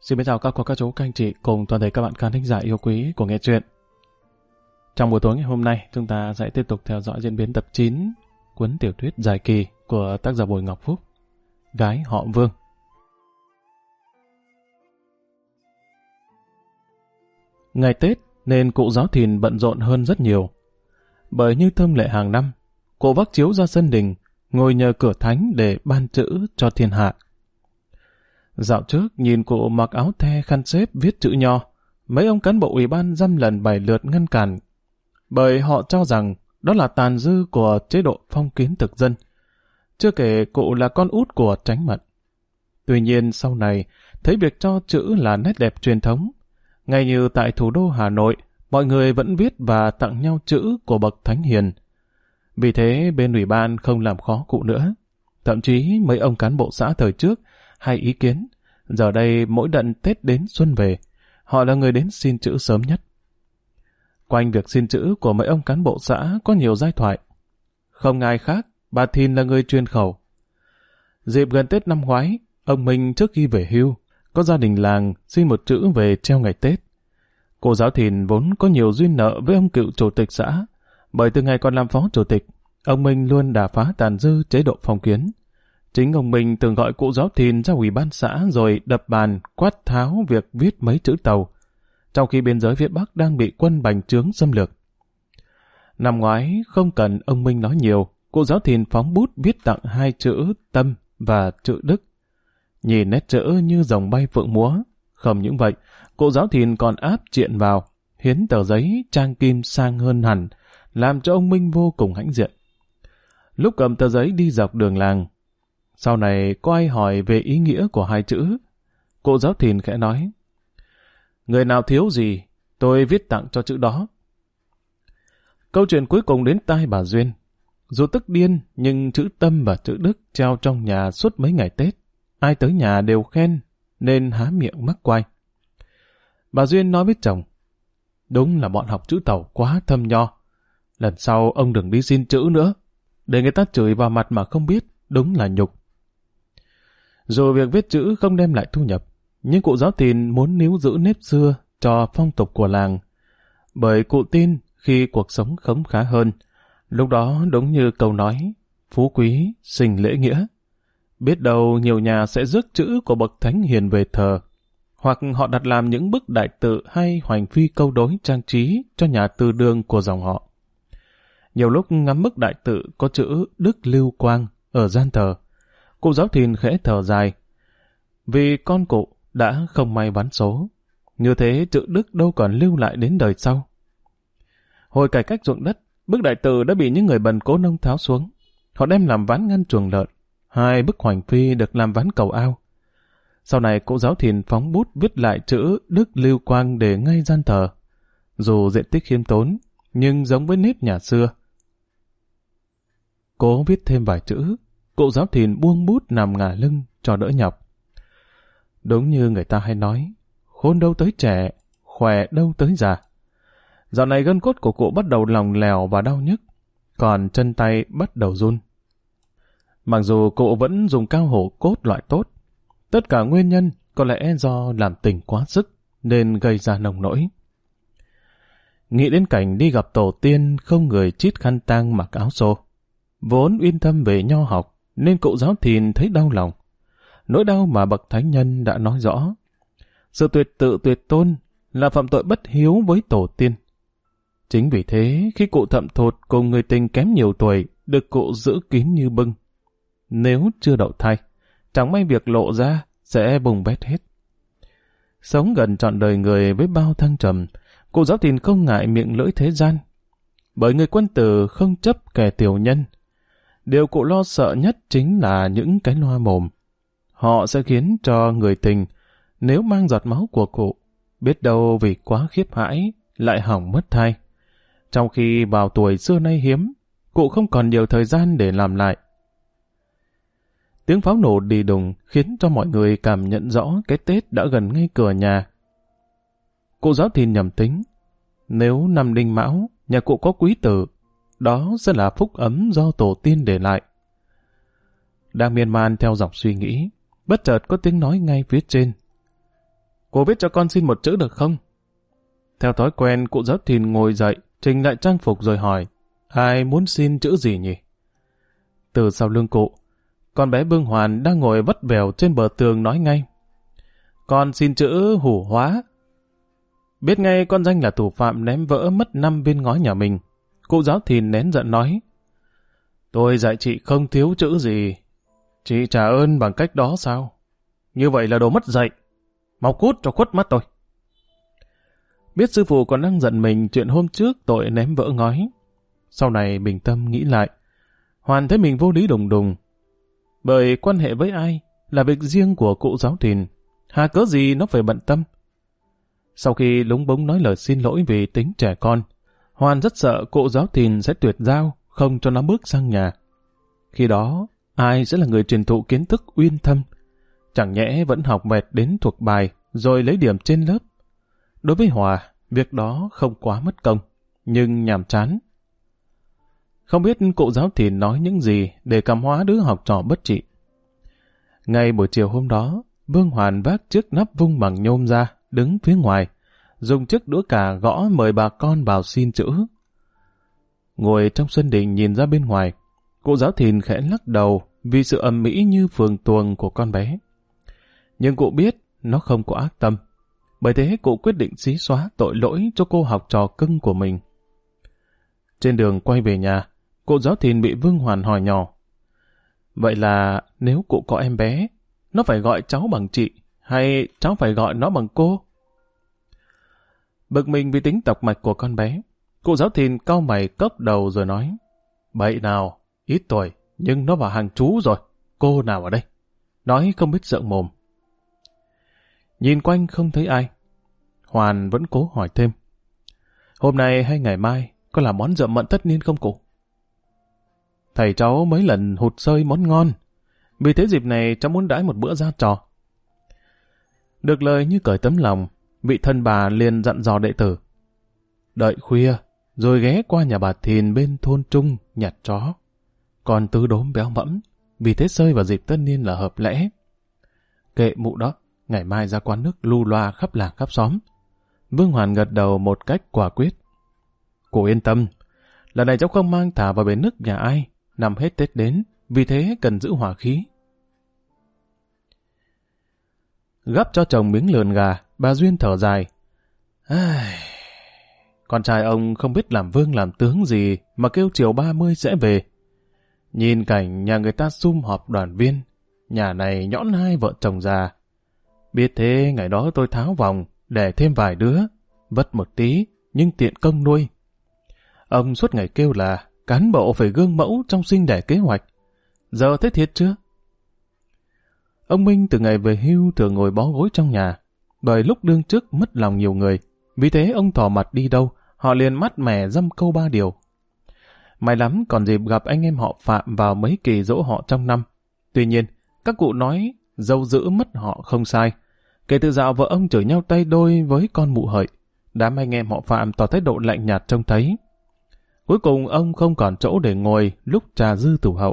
Xin chào các cô, các chú, các anh chị cùng toàn thể các bạn khán thính giả yêu quý của Nghe Chuyện. Trong buổi tối ngày hôm nay, chúng ta sẽ tiếp tục theo dõi diễn biến tập 9 cuốn tiểu thuyết dài kỳ của tác giả Bùi Ngọc Phúc, Gái họ Vương. Ngày Tết nên cụ Giáo Thìn bận rộn hơn rất nhiều. Bởi như thông lệ hàng năm, cụ vác chiếu ra sân đình, ngồi nhờ cửa thánh để ban chữ cho thiên hạ. Dạo trước nhìn cụ mặc áo the khăn xếp viết chữ nho, mấy ông cán bộ ủy ban dăm lần bảy lượt ngăn cản, bởi họ cho rằng đó là tàn dư của chế độ phong kiến thực dân. Chưa kể cụ là con út của Chánh Mận. Tuy nhiên sau này, thấy việc cho chữ là nét đẹp truyền thống. Ngay như tại thủ đô Hà Nội, mọi người vẫn viết và tặng nhau chữ của bậc thánh hiền. Vì thế bên ủy ban không làm khó cụ nữa. Thậm chí mấy ông cán bộ xã thời trước hay ý kiến, giờ đây mỗi đận Tết đến xuân về, họ là người đến xin chữ sớm nhất. Quanh việc xin chữ của mấy ông cán bộ xã có nhiều giai thoại. Không ai khác, bà Thìn là người truyền khẩu. Dịp gần Tết năm ngoái, ông Minh trước khi về hưu, có gia đình làng xin một chữ về treo ngày Tết. Cô Giáo Thìn vốn có nhiều duyên nợ với ông cựu chủ tịch xã, bởi từ ngày còn làm phó chủ tịch, ông Minh luôn đà phá tàn dư chế độ phong kiến. Chính ông Minh từng gọi cụ Giáo Thìn ra ủy ban xã rồi đập bàn quát tháo việc viết mấy chữ Tàu, trong khi biên giới phía Bắc đang bị quân bành trướng xâm lược. Năm ngoái, không cần ông Minh nói nhiều, cụ Giáo Thìn phóng bút viết tặng hai chữ Tâm và chữ Đức. Nhìn nét chữ như rồng bay phượng múa. Không những vậy, cụ Giáo Thìn còn áp triện vào, hiến tờ giấy trang kim sang hơn hẳn, làm cho ông Minh vô cùng hãnh diện. Lúc cầm tờ giấy đi dọc đường làng, sau này có ai hỏi về ý nghĩa của hai chữ, cụ Giáo Thìn khẽ nói: người nào thiếu gì, tôi viết tặng cho chữ đó. Câu chuyện cuối cùng đến tai bà Duyên. Dù tức điên, nhưng chữ Tâm và chữ Đức treo trong nhà suốt mấy ngày Tết. Ai tới nhà đều khen, nên há miệng mắc quay. Bà Duyên nói với chồng: đúng là bọn học chữ Tàu quá thâm nho. Lần sau ông đừng đi xin chữ nữa, để người ta chửi vào mặt mà không biết, đúng là nhục. Dù việc viết chữ không đem lại thu nhập, nhưng cụ Giáo Thìn muốn níu giữ nếp xưa cho phong tục của làng. Bởi cụ tin khi cuộc sống khấm khá hơn, lúc đó đúng như câu nói, phú quý sinh lễ nghĩa. Biết đâu nhiều nhà sẽ rước chữ của bậc thánh hiền về thờ, hoặc họ đặt làm những bức đại tự hay hoành phi câu đối trang trí cho nhà tư đương của dòng họ. Nhiều lúc ngắm bức đại tự có chữ Đức Lưu Quang ở gian thờ, cụ Giáo Thìn khẽ thở dài, vì con cụ đã không may ván số. Như thế chữ Đức đâu còn lưu lại đến đời sau. Hồi cải cách ruộng đất, bức đại tự đã bị những người bần cố nông tháo xuống. Họ đem làm ván ngăn chuồng lợn. Hai bức hoành phi được làm ván cầu ao. Sau này cụ Giáo Thìn phóng bút viết lại chữ Đức Lưu Quang để ngay gian thờ. Dù diện tích khiêm tốn, nhưng giống với nếp nhà xưa. Cố viết thêm vài chữ, cụ Giáo Thìn buông bút nằm ngả lưng cho đỡ nhọc. Đúng như người ta hay nói, khôn đâu tới trẻ, khỏe đâu tới già. Dạo này gân cốt của cụ bắt đầu lỏng lẻo và đau nhức, còn chân tay bắt đầu run. Mặc dù cụ vẫn dùng cao hổ cốt loại tốt, tất cả nguyên nhân có lẽ do làm tình quá sức nên gây ra nông nỗi. Nghĩ đến cảnh đi gặp tổ tiên không người chít khăn tang mặc áo xô, vốn uyên thâm về nho học nên cụ Giáo Thìn thấy đau lòng. Nỗi đau mà bậc thánh nhân đã nói rõ. Sự tuyệt tự tuyệt tôn là phạm tội bất hiếu với tổ tiên. Chính vì thế khi cụ thậm thụt cùng người tình kém nhiều tuổi được cụ giữ kín như bưng. Nếu chưa đậu thai, chẳng may việc lộ ra sẽ bùng bét hết. Sống gần trọn đời người với bao thăng trầm, cụ Giáo Thìn không ngại miệng lưỡi thế gian. Bởi người quân tử không chấp kẻ tiểu nhân. Điều cụ lo sợ nhất chính là những cái loa mồm. Họ sẽ khiến cho người tình, nếu mang giọt máu của cụ, biết đâu vì quá khiếp hãi, lại hỏng mất thai. Trong khi vào tuổi xưa nay hiếm, cụ không còn nhiều thời gian để làm lại. Tiếng pháo nổ đi đùng khiến cho mọi người cảm nhận rõ cái Tết đã gần ngay cửa nhà. Cụ Giáo Thìn nhầm tính, nếu năm Đinh Mão, nhà cụ có quý tử, đó sẽ là phúc ấm do tổ tiên để lại. Đang miên man theo dòng suy nghĩ, bất chợt có tiếng nói ngay phía trên. Cô viết cho con xin một chữ được không? Theo thói quen, cụ giáo thìn ngồi dậy, chỉnh lại trang phục rồi hỏi, ai muốn xin chữ gì nhỉ? Từ sau lưng cụ, con bé Vương Hoàn đang ngồi vắt vẻo trên bờ tường nói ngay, con xin chữ Hủ Hóa. Biết ngay con danh là thủ phạm ném vỡ mất 5 viên ngói nhà mình, cụ giáo thìn nén giận nói, tôi dạy chị không thiếu chữ gì, chị trả ơn bằng cách đó sao? Như vậy là đồ mất dạy, mau cút cho khuất mắt tôi. Biết sư phụ còn đang giận mình chuyện hôm trước tội ném vỡ ngói. Sau này bình tâm nghĩ lại, Hoàn thấy mình vô lý đùng đùng. Bởi quan hệ với ai là việc riêng của cụ giáo thìn, hà cớ gì nó phải bận tâm. Sau khi lúng búng nói lời xin lỗi vì tính trẻ con, Hoàn rất sợ cụ giáo thìn sẽ tuyệt giao, không cho nó bước sang nhà. Khi đó, ai sẽ là người truyền thụ kiến thức uyên thâm? Chẳng nhẽ vẫn học vẹt đến thuộc bài, rồi lấy điểm trên lớp. Đối với Hòa, việc đó không quá mất công, nhưng nhàm chán. Không biết cụ giáo thìn nói những gì để cảm hóa đứa học trò bất trị. Ngay buổi chiều hôm đó, Vương Hoàn vác chiếc nắp vung bằng nhôm ra, đứng phía ngoài, dùng chiếc đũa cà gõ mời bà con vào xin chữ. Ngồi trong sân đình nhìn ra bên ngoài, cụ giáo thìn khẽ lắc đầu vì sự ầm ĩ như phường tuồng của con bé. Nhưng cụ biết nó không có ác tâm, bởi thế cụ quyết định xí xóa tội lỗi cho cô học trò cưng của mình. Trên đường quay về nhà, cụ giáo thìn bị Vương Hoàn hỏi nhỏ, vậy là nếu cụ có em bé, nó phải gọi cháu bằng chị, hay cháu phải gọi nó bằng cô? Bực mình vì tính tộc mạch của con bé, cụ giáo thìn cau mày cốc đầu rồi nói, bậy nào, ít tuổi, nhưng nó vào hàng chú rồi, cô nào ở đây? Nói không biết rộng mồm. Nhìn quanh không thấy ai, Hoàn vẫn cố hỏi thêm, hôm nay hay ngày mai có làm món dợ mận tất niên không cụ? Thầy cháu mấy lần hụt xơi món ngon, vì thế dịp này cháu muốn đãi một bữa ra trò. Được lời như cởi tấm lòng, vị thân bà liền dặn dò đệ tử, đợi khuya rồi ghé qua nhà bà Thìn bên thôn Trung nhặt chó. Còn tứ đốm béo mẫm, vì thế xơi vào dịp tất niên là hợp lẽ. Kệ mụ đó, ngày mai ra quán nước lu loa khắp làng khắp xóm. Vương Hoàn gật đầu một cách quả quyết. Cô yên tâm, lần này cháu không mang thả vào bể nước nhà ai, năm hết Tết đến, vì thế cần giữ hòa khí. Gắp cho chồng miếng lườn gà, bà Duyên thở dài. Con trai ông không biết làm vương làm tướng gì mà kêu chiều 30 sẽ về. Nhìn cảnh nhà người ta sum họp đoàn viên, nhà này nhõn hai vợ chồng già. Biết thế ngày đó tôi tháo vòng, đẻ thêm vài đứa, vất một tí, nhưng tiện công nuôi. Ông suốt ngày kêu là cán bộ phải gương mẫu trong sinh đẻ kế hoạch. Giờ thế thiệt chưa? Ông Minh từ ngày về hưu thường ngồi bó gối trong nhà, bởi lúc đương chức mất lòng nhiều người. Vì thế ông thò mặt đi đâu, họ liền mát mẻ dăm câu ba điều. May lắm còn dịp gặp anh em họ Phạm vào mấy kỳ dỗ họ trong năm. Tuy nhiên, các cụ nói dâu dữ mất họ không sai. Kể từ dạo vợ ông chửi nhau tay đôi với con mụ hợi, đám anh em họ Phạm tỏ thái độ lạnh nhạt trông thấy. Cuối cùng ông không còn chỗ để ngồi lúc trà dư tủ hậu.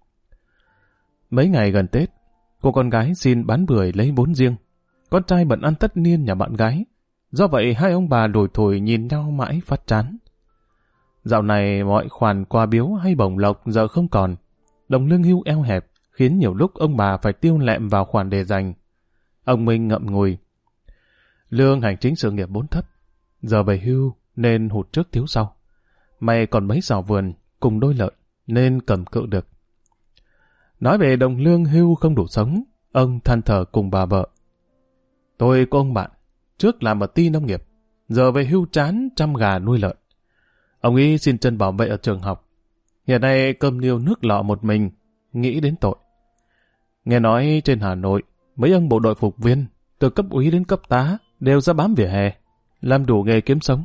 Mấy ngày gần Tết, cô con gái xin bán bưởi lấy vốn riêng. Con trai bận ăn tất niên nhà bạn gái. Do vậy hai ông bà lủi thủi nhìn nhau mãi phát chán. Dạo này mọi khoản quà biếu hay bổng lộc giờ không còn. Đồng lương hưu eo hẹp khiến nhiều lúc ông bà phải tiêu lẹm vào khoản để dành. Ông Minh ngậm ngùi. Lương hành chính sự nghiệp vốn thấp. Giờ về hưu nên hụt trước thiếu sau. Mày còn mấy xào vườn cùng đôi lợn nên cầm cự được. Nói về đồng lương hưu không đủ sống, ông than thở cùng bà vợ. Tôi có ông bạn, trước làm ở ty nông nghiệp, giờ về hưu chán chăm gà nuôi lợn. Ông ấy xin chân bảo vệ ở trường học. Hiện nay cơm niêu nước lọ một mình, nghĩ đến tội. Nghe nói trên Hà Nội, mấy ông bộ đội phục viên, từ cấp úy đến cấp tá, đều ra bám vỉa hè, làm đủ nghề kiếm sống.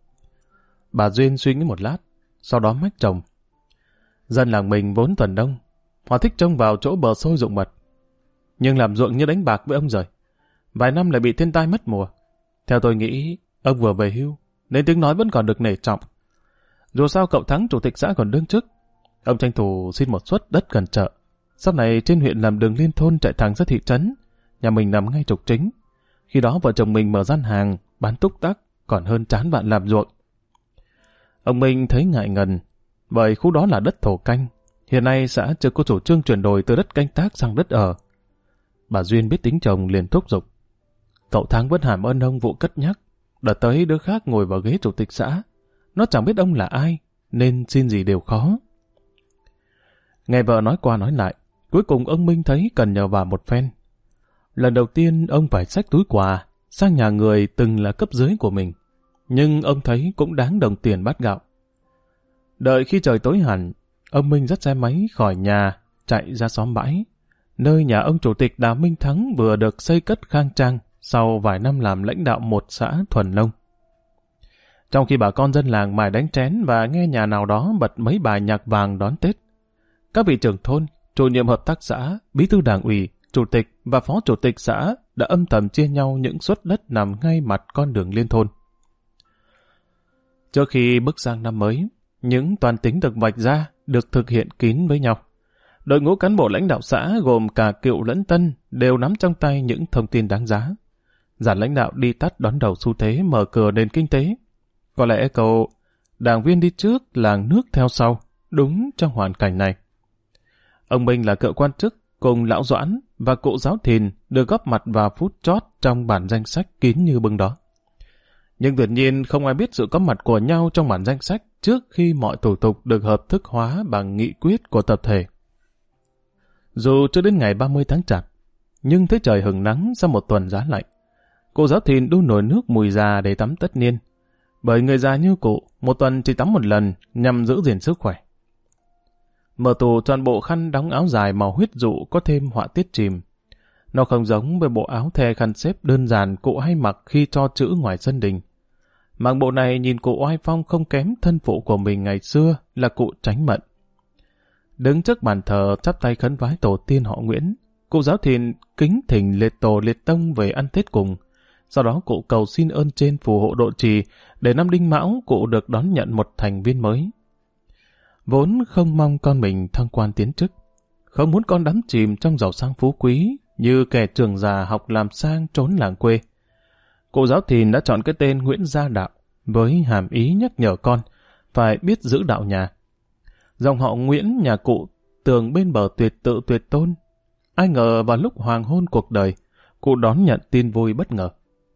Bà Duyên suy nghĩ một lát, sau đó mách chồng. Dân làng mình vốn thuần đông, họ thích trông vào chỗ bờ sôi ruộng mật. Nhưng làm ruộng như đánh bạc với ông rồi. Vài năm lại bị thiên tai mất mùa. Theo tôi nghĩ, ông vừa về hưu, nên tiếng nói vẫn còn được nể trọng. Dù sao cậu Thắng chủ tịch xã còn đương chức. Ông tranh thủ xin một suất đất gần chợ. Sau này trên huyện làm đường liên thôn chạy thẳng ra thị trấn. Nhà mình nằm ngay trục chính. Khi đó vợ chồng mình mở gian hàng, bán túc tắc, còn hơn chán bạn làm ruộng. Ông Minh thấy ngại ngần, bởi khu đó là đất thổ canh. Hiện nay xã chưa có chủ trương chuyển đổi từ đất canh tác sang đất ở. Bà Duyên biết tính chồng liền thúc giục. Cậu Thắng vẫn hàm ơn ông vụ cất nhắc. Đợt tới đứa khác ngồi vào ghế chủ tịch xã. Nó chẳng biết ông là ai, nên xin gì đều khó. Nghe vợ nói qua nói lại, cuối cùng ông Minh thấy cần nhờ vào một phen. Lần đầu tiên ông phải xách túi quà sang nhà người từng là cấp dưới của mình. Nhưng ông thấy cũng đáng đồng tiền bát gạo. Đợi khi trời tối hẳn, ông Minh dắt xe máy khỏi nhà, chạy ra xóm bãi, nơi nhà ông chủ tịch Đào Minh Thắng vừa được xây cất khang trang sau vài năm làm lãnh đạo một xã thuần nông. Trong khi bà con dân làng mải đánh chén và nghe nhà nào đó bật mấy bài nhạc vàng đón Tết, các vị trưởng thôn, chủ nhiệm hợp tác xã, bí thư đảng ủy, chủ tịch và phó chủ tịch xã đã âm thầm chia nhau những suất đất nằm ngay mặt con đường liên thôn. Trước khi bước sang năm mới, những toan tính được vạch ra được thực hiện kín với nhau. Đội ngũ cán bộ lãnh đạo xã gồm cả cựu lẫn tân đều nắm trong tay những thông tin đáng giá. Dàn lãnh đạo đi tắt đón đầu xu thế mở cửa nền kinh tế. Có lẽ câu đảng viên đi trước, làng nước theo sau, đúng trong hoàn cảnh này. Ông Minh là cựu quan chức cùng lão Doãn và cụ Giáo Thìn được góp mặt vào phút chót trong bản danh sách kín như bưng đó. Nhưng tuyệt nhiên không ai biết sự có mặt của nhau trong bản danh sách trước khi mọi thủ tục được hợp thức hóa bằng nghị quyết của tập thể. Dù chưa đến ngày 30 tháng Chạp, nhưng thấy trời hừng nắng sau một tuần giá lạnh. Cụ Giáo Thìn đun nồi nước mùi già để tắm tất niên. Bởi người già như cụ, một tuần chỉ tắm một lần nhằm giữ gìn sức khỏe. Mở tủ toàn bộ khăn đóng áo dài màu huyết dụ có thêm họa tiết chìm. Nó không giống với bộ áo the khăn xếp đơn giản cụ hay mặc khi cho chữ ngoài sân đình. Mặc bộ này nhìn cụ oai phong không kém thân phụ của mình ngày xưa là cụ Tránh Mận. Đứng trước bàn thờ chắp tay khấn vái tổ tiên họ Nguyễn, cụ Giáo Thìn kính thỉnh liệt tổ liệt tông về ăn Tết cùng. Sau đó cụ cầu xin ơn trên phù hộ độ trì để năm Đinh Mão cụ được đón nhận một thành viên mới. Vốn không mong con mình thăng quan tiến chức, không muốn con đắm chìm trong giàu sang phú quý như kẻ trường già học làm sang trốn làng quê. Cụ Giáo Thìn đã chọn cái tên Nguyễn Gia Đạo với hàm ý nhắc nhở con phải biết giữ đạo nhà. Dòng họ Nguyễn nhà cụ tường bên bờ tuyệt tự tuyệt tôn. Ai ngờ vào lúc hoàng hôn cuộc đời, cụ đón nhận tin vui bất ngờ.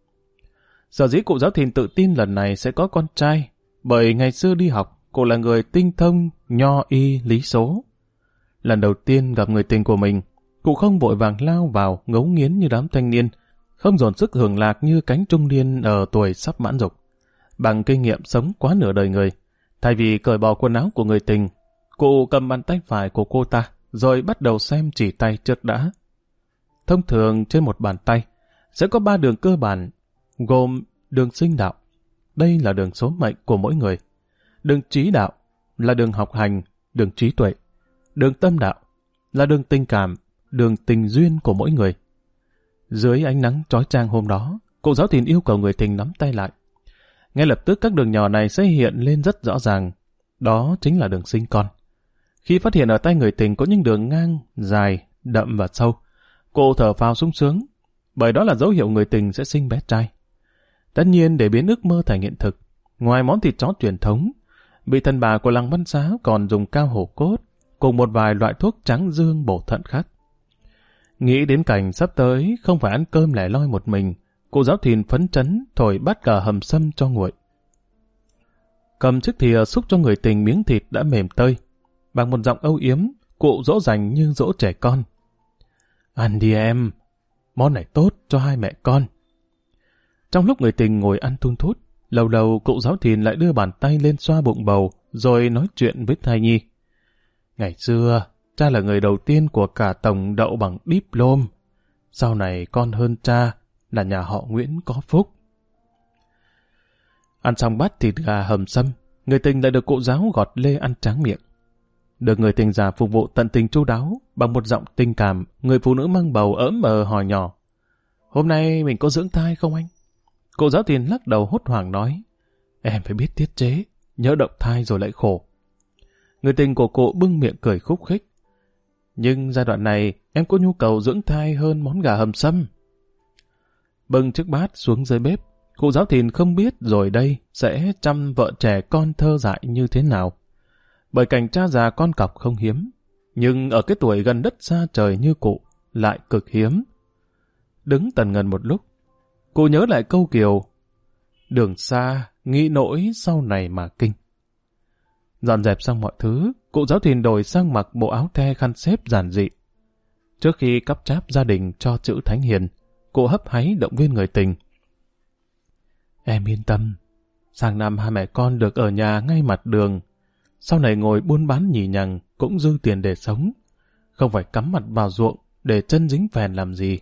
Sở dĩ cụ Giáo Thìn tự tin lần này sẽ có con trai, bởi ngày xưa đi học, cụ là người tinh thông, nho y, lý số. Lần đầu tiên gặp người tình của mình, cụ không vội vàng lao vào ngấu nghiến như đám thanh niên, không dồn sức hưởng lạc như cánh trung niên ở tuổi sắp mãn dục. Bằng kinh nghiệm sống quá nửa đời người, thay vì cởi bỏ quần áo của người tình, cụ cầm bàn tay phải của cô ta, rồi bắt đầu xem chỉ tay trước đã. Thông thường trên một bàn tay sẽ có 3 đường cơ bản, gồm đường sinh đạo, đây là đường số mệnh của mỗi người. Đường trí đạo là đường học hành, đường trí tuệ. Đường tâm đạo là đường tình cảm, đường tình duyên của mỗi người. Dưới ánh nắng chói chang hôm đó, cụ Giáo Thìn yêu cầu người tình nắm tay lại. Ngay lập tức các đường nhỏ này sẽ hiện lên rất rõ ràng. Đó chính là đường sinh con. Khi phát hiện ở tay người tình có những đường ngang, dài, đậm và sâu, cô thở phào sung sướng, bởi đó là dấu hiệu người tình sẽ sinh bé trai. Tất nhiên để biến ước mơ thành hiện thực, ngoài món thịt chó truyền thống, vị thần bà của làng Văn Xá còn dùng cao hổ cốt cùng một vài loại thuốc tráng dương bổ thận khác. Nghĩ đến cảnh sắp tới không phải ăn cơm lẻ loi một mình, cụ Giáo Thìn phấn chấn thổi bát cà hầm sâm cho nguội. Cầm chiếc thìa xúc cho người tình miếng thịt đã mềm tơi. Bằng một giọng âu yếm, cụ dỗ dành như dỗ trẻ con. Ăn đi em, món này tốt cho hai mẹ con. Trong lúc người tình ngồi ăn thun thút, lâu đầu cụ Giáo Thìn lại đưa bàn tay lên xoa bụng bầu, rồi nói chuyện với thai nhi. Ngày xưa, cha là người đầu tiên của cả tổng đậu bằng diplôm. Sau này con hơn cha là nhà họ Nguyễn có phúc. Ăn xong bát thịt gà hầm sâm, người tình lại được cụ Giáo gọt lê ăn tráng miệng. Được người tình già phục vụ tận tình chu đáo, bằng một giọng tình cảm, người phụ nữ mang bầu ỡm ờ hỏi nhỏ. Hôm nay mình có dưỡng thai không anh? Cụ Giáo Thìn lắc đầu hốt hoảng nói. Em phải biết tiết chế, nhỡ động thai rồi lại khổ. Người tình của cụ bưng miệng cười khúc khích. Nhưng giai đoạn này em có nhu cầu dưỡng thai hơn món gà hầm sâm. bưng chiếc bát xuống dưới bếp. Cụ Giáo Thìn không biết rồi đây sẽ chăm vợ trẻ con thơ dại như thế nào. Bởi cảnh cha già con cọc không hiếm, nhưng ở cái tuổi gần đất xa trời như cụ lại cực hiếm. Đứng tần ngần một lúc, cụ nhớ lại câu kiều: đường xa, nghĩ nỗi sau này mà kinh. Dọn dẹp xong mọi thứ, cụ Giáo Thìn đổi sang mặc bộ áo the khăn xếp giản dị. Trước khi cắp cháp gia đình cho chữ thánh hiền, cụ hấp háy động viên người tình. Em yên tâm, sang năm hai mẹ con được ở nhà ngay mặt đường. Sau này ngồi buôn bán nhì nhằng cũng dư tiền để sống, không phải cắm mặt vào ruộng để chân dính phèn làm gì.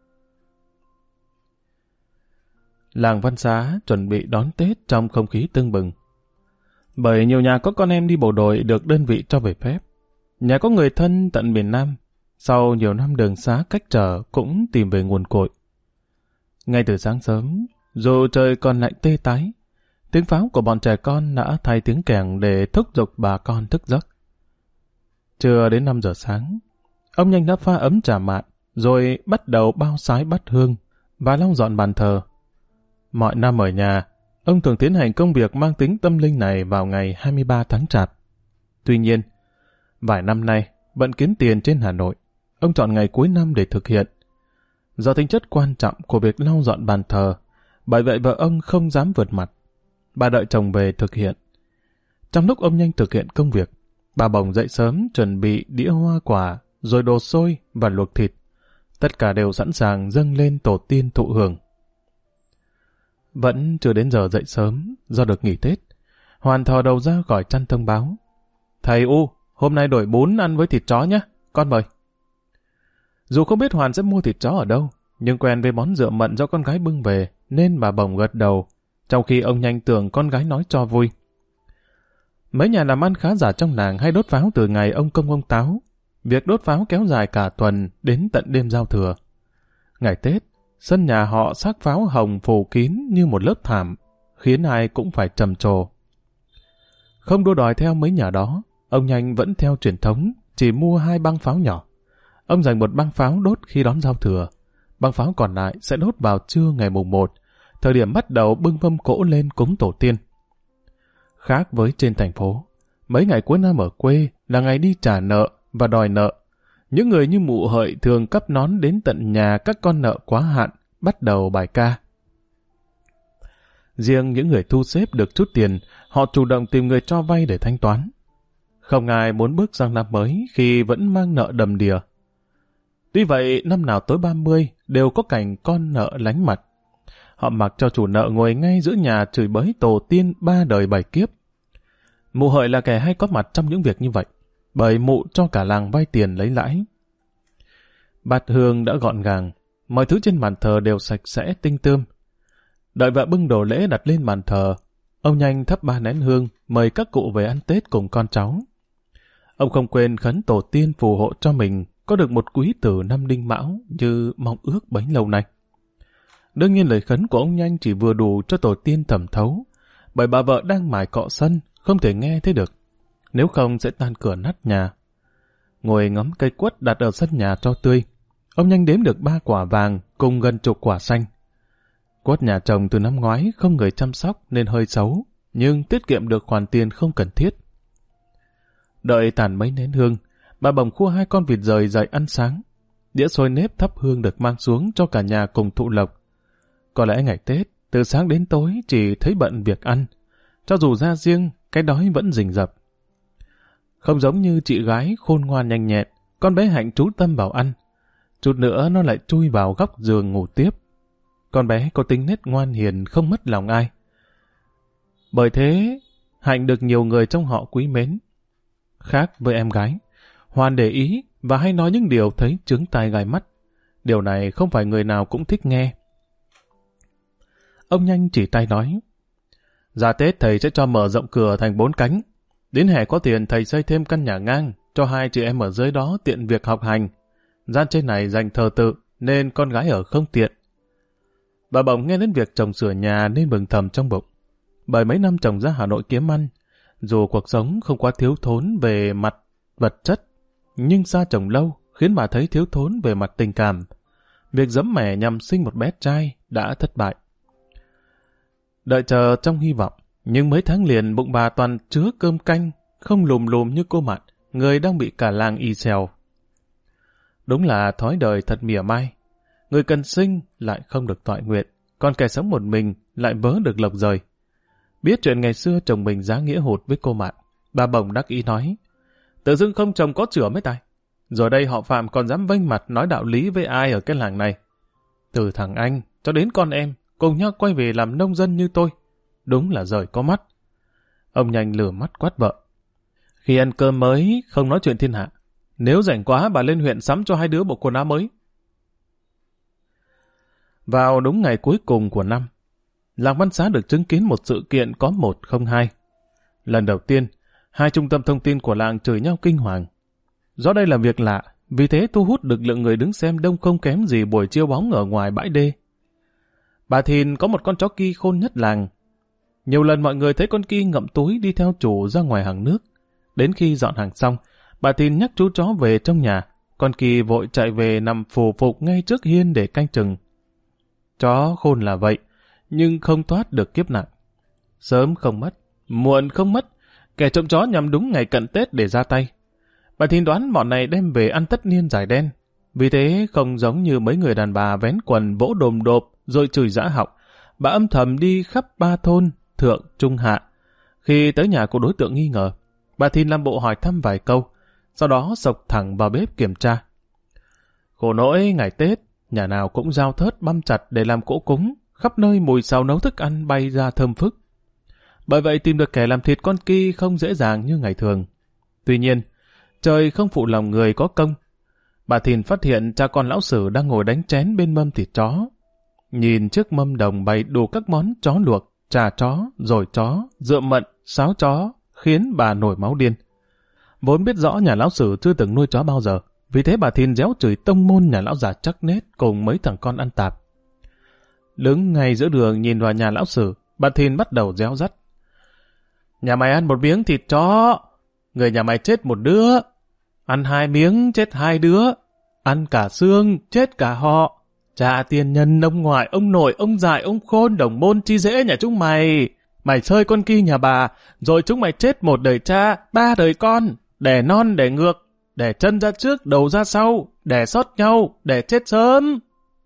Làng Văn Xá chuẩn bị đón Tết trong không khí tưng bừng. Bởi nhiều nhà có con em đi bộ đội được đơn vị cho về phép. Nhà có người thân tận miền Nam, sau nhiều năm đường xá cách trở cũng tìm về nguồn cội. Ngay từ sáng sớm, dù trời còn lạnh tê tái, tiếng pháo của bọn trẻ con đã thay tiếng kèn để thúc giục bà con thức giấc. Trưa đến 5 giờ sáng, ông Nhanh đã pha ấm trà mạn, rồi bắt đầu bao sái bát hương và lau dọn bàn thờ. Mọi năm ở nhà, ông thường tiến hành công việc mang tính tâm linh này vào ngày 23 tháng Chạp. Tuy nhiên, vài năm nay, bận kiếm tiền trên Hà Nội, ông chọn ngày cuối năm để thực hiện. Do tính chất quan trọng của việc lau dọn bàn thờ, bởi vậy vợ ông không dám vượt mặt. Bà đợi chồng về thực hiện. Trong lúc ông Nhanh thực hiện công việc, bà Bồng dậy sớm chuẩn bị đĩa hoa quả, rồi đồ xôi và luộc thịt. Tất cả đều sẵn sàng dâng lên tổ tiên thụ hưởng. Vẫn chưa đến giờ dậy sớm, do được nghỉ Tết, Hoàn thò đầu ra khỏi chăn thông báo: Thầy U, hôm nay đổi bún ăn với thịt chó nhé, con mời. Dù không biết Hoàn sẽ mua thịt chó ở đâu, nhưng quen với món rượu mận do con gái bưng về, nên bà Bồng gật đầu, trong khi ông Nhanh tưởng con gái nói cho vui. Mấy nhà làm ăn khá giả trong làng hay đốt pháo từ ngày ông Công ông Táo. Việc đốt pháo kéo dài cả tuần đến tận đêm giao thừa. Ngày Tết, sân nhà họ xác pháo hồng phủ kín như một lớp thảm, khiến ai cũng phải trầm trồ. Không đua đòi theo mấy nhà đó, ông Nhanh vẫn theo truyền thống, chỉ mua 2 băng pháo nhỏ. Ông dành 1 băng pháo đốt khi đón giao thừa. Băng pháo còn lại sẽ đốt vào trưa ngày mùng 1, thời điểm bắt đầu bưng mâm cỗ lên cúng tổ tiên. Khác với trên thành phố, mấy ngày cuối năm ở quê là ngày đi trả nợ và đòi nợ. Những người như mụ Hợi thường cắp nón đến tận nhà các con nợ quá hạn, bắt đầu bài ca. Riêng những người thu xếp được chút tiền, họ chủ động tìm người cho vay để thanh toán. Không ai muốn bước sang năm mới khi vẫn mang nợ đầm đìa. Tuy vậy, năm nào tối 30 đều có cảnh con nợ lánh mặt. Họ mặc cho chủ nợ ngồi ngay giữa nhà chửi bới tổ tiên 3 đời 7 kiếp. Mụ Hợi là kẻ hay có mặt trong những việc như vậy, bởi mụ cho cả làng vay tiền lấy lãi. Bát hương đã gọn gàng, mọi thứ trên bàn thờ đều sạch sẽ tinh tươm. Đợi vợ bưng đồ lễ đặt lên bàn thờ, ông Nhanh thắp 3 nén hương mời các cụ về ăn Tết cùng con cháu. Ông không quên khấn tổ tiên phù hộ cho mình có được một quý tử năm Đinh Mão như mong ước bấy lâu nay. Đương nhiên lời khấn của ông Nhanh chỉ vừa đủ cho tổ tiên thẩm thấu, bởi bà vợ đang mải cọ sân, không thể nghe thấy được. Nếu không sẽ tan cửa nát nhà. Ngồi ngắm cây quất đặt ở sân nhà cho tươi, ông Nhanh đếm được 3 quả vàng cùng gần chục quả xanh. Quất nhà trồng từ năm ngoái không người chăm sóc nên hơi xấu, nhưng tiết kiệm được khoản tiền không cần thiết. Đợi tàn mấy nén hương, bà Bồng khua 2 con vịt rời dậy ăn sáng. Đĩa xôi nếp thắp hương được mang xuống cho cả nhà cùng thụ lộc. Có lẽ ngày Tết, từ sáng đến tối chỉ thấy bận việc ăn. Cho dù ra riêng, cái đói vẫn rình rập. Không giống như chị gái khôn ngoan nhanh nhẹn, con bé Hạnh chú tâm vào ăn. Chút nữa nó lại chui vào góc giường ngủ tiếp. Con bé có tính nết ngoan hiền, không mất lòng ai. Bởi thế, Hạnh được nhiều người trong họ quý mến. Khác với em gái, Hoàn để ý và hay nói những điều thấy chướng tai gai mắt. Điều này không phải người nào cũng thích nghe. Ông Nhanh chỉ tay nói: Ra Tết thầy sẽ cho mở rộng cửa thành 4 cánh. Đến hè có tiền thầy xây thêm căn nhà ngang, cho 2 chị em ở dưới đó tiện việc học hành. Gian trên này dành thờ tự, nên con gái ở không tiện. Bà Bồng nghe đến việc chồng sửa nhà nên mừng thầm trong bụng. Bởi mấy năm chồng ra Hà Nội kiếm ăn, dù cuộc sống không quá thiếu thốn về mặt vật chất, nhưng xa chồng lâu khiến bà thấy thiếu thốn về mặt tình cảm. Việc giấm mẻ nhằm sinh một bé trai đã thất bại. Đợi chờ trong hy vọng, nhưng mấy tháng liền bụng bà toàn chứa cơm canh, không lùm lùm như cô Mạn, người đang bị cả làng y xèo. Đúng là thói đời thật mỉa mai. Người cần sinh lại không được toại nguyện, còn kẻ sống một mình lại vớ được lộc rời. Biết chuyện ngày xưa chồng mình giá nghĩa hụt với cô Mạn, bà bỗng đắc ý nói, tự dưng không chồng có chửa mấy tài. Rồi đây họ Phạm còn dám vênh mặt nói đạo lý với ai ở cái làng này. Từ thằng anh cho đến con em, cùng nhau quay về làm nông dân như tôi. Đúng là rời có mắt. Ông nhanh lửa mắt quát vợ. Khi ăn cơm mới, không nói chuyện thiên hạ. Nếu rảnh quá, bà lên huyện sắm cho hai đứa bộ quần áo mới. Vào đúng ngày cuối cùng của năm, làng Văn Xá được chứng kiến một sự kiện có 1 không 2. Lần đầu tiên, hai trung tâm thông tin của làng chửi nhau kinh hoàng. Do đây là việc lạ, vì thế thu hút được lượng người đứng xem đông không kém gì buổi chiêu bóng ở ngoài bãi đê. Bà Thìn có một con chó Ki khôn nhất làng. Nhiều lần mọi người thấy con Ki ngậm túi đi theo chủ ra ngoài hàng nước. Đến khi dọn hàng xong, bà Thìn nhắc chú chó về trong nhà. Con Ki vội chạy về nằm phù phục ngay trước hiên để canh chừng. Chó khôn là vậy, nhưng không thoát được kiếp nạn. Sớm không mất, muộn không mất, kẻ trộm chó nhằm đúng ngày cận Tết để ra tay. Bà Thìn đoán bọn này đem về ăn tất niên giải đen. Vì thế không giống như mấy người đàn bà vén quần vỗ đồm độp rồi chửi dã họng. Bà âm thầm đi khắp 3 thôn, thượng, trung, hạ. Khi tới nhà của đối tượng nghi ngờ, bà Thìn làm bộ hỏi thăm vài câu, sau đó xộc thẳng vào bếp kiểm tra. Khổ nỗi ngày Tết, nhà nào cũng dao thớt băm chặt để làm cỗ cúng, khắp nơi mùi xào nấu thức ăn bay ra thơm phức. Bởi vậy tìm được kẻ làm thịt con Ki không dễ dàng như ngày thường. Tuy nhiên, trời không phụ lòng người có công. Bà Thìn phát hiện cha con lão Sử đang ngồi đánh chén bên mâm thịt chó. Nhìn chiếc mâm đồng bày đủ các món chó luộc, chả chó, rồi chó, rượu mận, sáo chó, khiến bà nổi máu điên. Vốn biết rõ nhà lão Sử chưa từng nuôi chó bao giờ, vì thế bà Thìn réo chửi tông môn nhà lão già chắc nết cùng mấy thằng con ăn tạp. Đứng ngay giữa đường nhìn vào nhà lão Sử, bà Thìn bắt đầu réo rắt. Nhà mày ăn một miếng thịt chó, người nhà mày chết một đứa. Ăn 2 miếng chết 2 đứa. Ăn cả xương chết cả họ. Cha tiền nhân, ông ngoại, ông nội, ông dại, ông khôn, đồng môn chi dễ nhà chúng mày. Mày chơi con Ki nhà bà, rồi chúng mày chết 1 đời cha, 3 đời con. Đẻ non đẻ ngược, đẻ chân ra trước, đầu ra sau, đẻ sót nhau, đẻ chết sớm.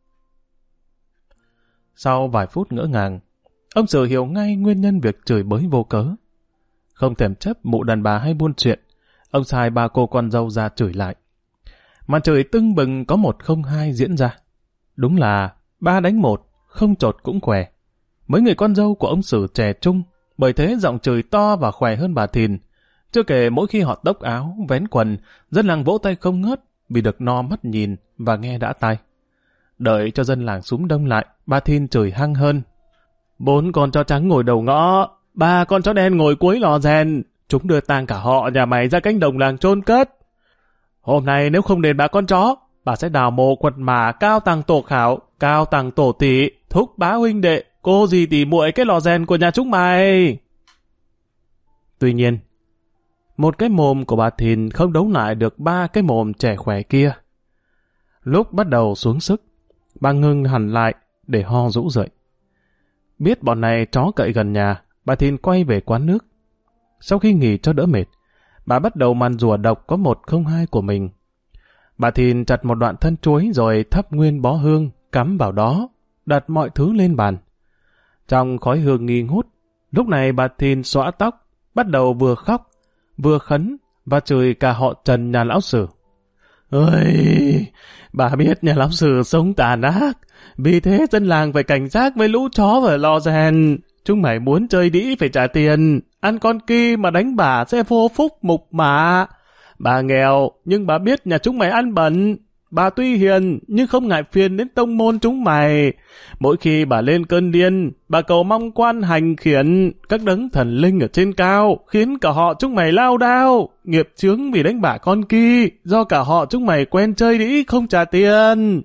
Sau vài phút ngỡ ngàng, ông Sử hiểu ngay nguyên nhân việc chửi bới vô cớ. Không thèm chấp mụ đàn bà hay buôn chuyện, ông sai 3 cô con dâu ra chửi lại. Màn chửi tưng bừng có 1 không 2 diễn ra. Đúng là 3 đánh 1, không chột cũng khỏe. Mấy người con dâu của ông Sử trẻ trung, bởi thế giọng chửi to và khỏe hơn bà Thìn. Chưa kể mỗi khi họ tốc áo, vén quần, dân làng vỗ tay không ngớt vì được no mắt nhìn và nghe đã tai. Đợi cho dân làng súm đông lại, bà Thìn chửi hăng hơn. 4 con chó trắng ngồi đầu ngõ, 3 con chó đen ngồi cuối lò rèn. Chúng đưa tang cả họ nhà mày ra cánh đồng làng chôn cất. Hôm nay nếu không đền bà con chó, bà sẽ đào mộ quật mả cao tàng tổ khảo, cao tàng tổ tỷ, thúc bá huynh đệ, cô dì tỷ muội cái lò rèn của nhà chúng mày. Tuy nhiên, một cái mồm của bà Thìn không đấu lại được 3 cái mồm trẻ khỏe kia. Lúc bắt đầu xuống sức, bà ngừng hẳn lại để ho rũ rượi. Biết bọn này chó cậy gần nhà, bà Thìn quay về quán nước. Sau khi nghỉ cho đỡ mệt, bà bắt đầu màn rùa độc có 1 không 2 của mình. Bà Thìn chặt một đoạn thân chuối rồi thắp nguyên bó hương, cắm vào đó, đặt mọi thứ lên bàn. Trong khói hương nghi ngút, lúc này bà Thìn xõa tóc, bắt đầu vừa khóc, vừa khấn và chửi cả họ Trần nhà lão Sử. Ơi, bà biết nhà lão Sử sống tàn ác, vì thế dân làng phải cảnh giác với lũ chó và lò rèn. Chúng mày muốn chơi đĩ phải trả tiền, ăn con Ki mà đánh bà sẽ vô phúc mục mả. Bà nghèo, nhưng bà biết nhà chúng mày ăn bẩn. Bà tuy hiền, nhưng không ngại phiền đến tông môn chúng mày. Mỗi khi bà lên cơn điên, bà cầu mong quan hành khiển, các đấng thần linh ở trên cao, khiến cả họ chúng mày lao đao. Nghiệp chướng vì đánh bả con Ki, do cả họ chúng mày quen chơi đĩ không trả tiền.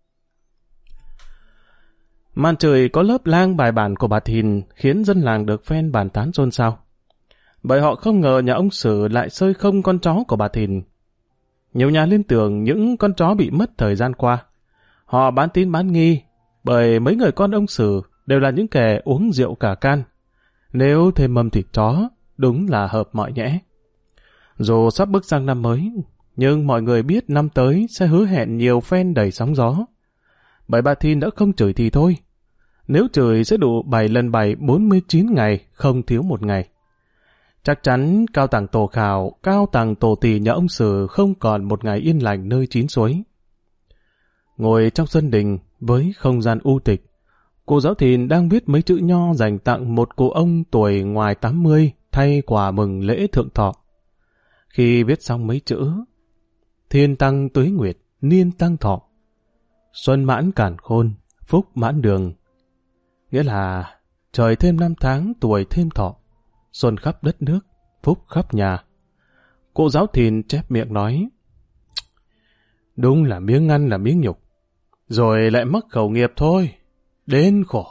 Màn chửi có lớp lang bài bản của bà Thìn khiến dân làng được phen bàn tán xôn xao. Bởi họ không ngờ nhà ông Sử lại xơi không con chó của bà Thìn. Nhiều nhà liên tưởng những con chó bị mất thời gian qua. Họ bán tín bán nghi, bởi mấy người con ông Sử đều là những kẻ uống rượu cả can. Nếu thêm mâm thịt chó, đúng là hợp mọi nhẽ. Dù sắp bước sang năm mới, nhưng mọi người biết năm tới sẽ hứa hẹn nhiều phen đầy sóng gió. Bởi bà Thìn đã không chửi thì thôi. Nếu chửi sẽ đủ 7 lần 7 49 ngày, không thiếu một ngày. Chắc chắn cao tầng tổ khảo, cao tầng tổ tỳ nhà ông Sử không còn một ngày yên lành nơi chín suối. Ngồi trong sân đình với không gian u tịch, cô giáo Thìn đang viết mấy chữ nho dành tặng một cụ ông tuổi ngoài 80 thay quà mừng lễ thượng thọ. Khi viết xong mấy chữ, thiên tăng tuế nguyệt, niên tăng thọ, xuân mãn càn khôn, phúc mãn đường. Nghĩa là trời thêm 5 tháng, tuổi thêm thọ, xuân khắp đất nước, phúc khắp nhà. Cô giáo Thìn chép miệng nói, đúng là miếng ăn là miếng nhục, rồi lại mắc khẩu nghiệp thôi, đến khổ.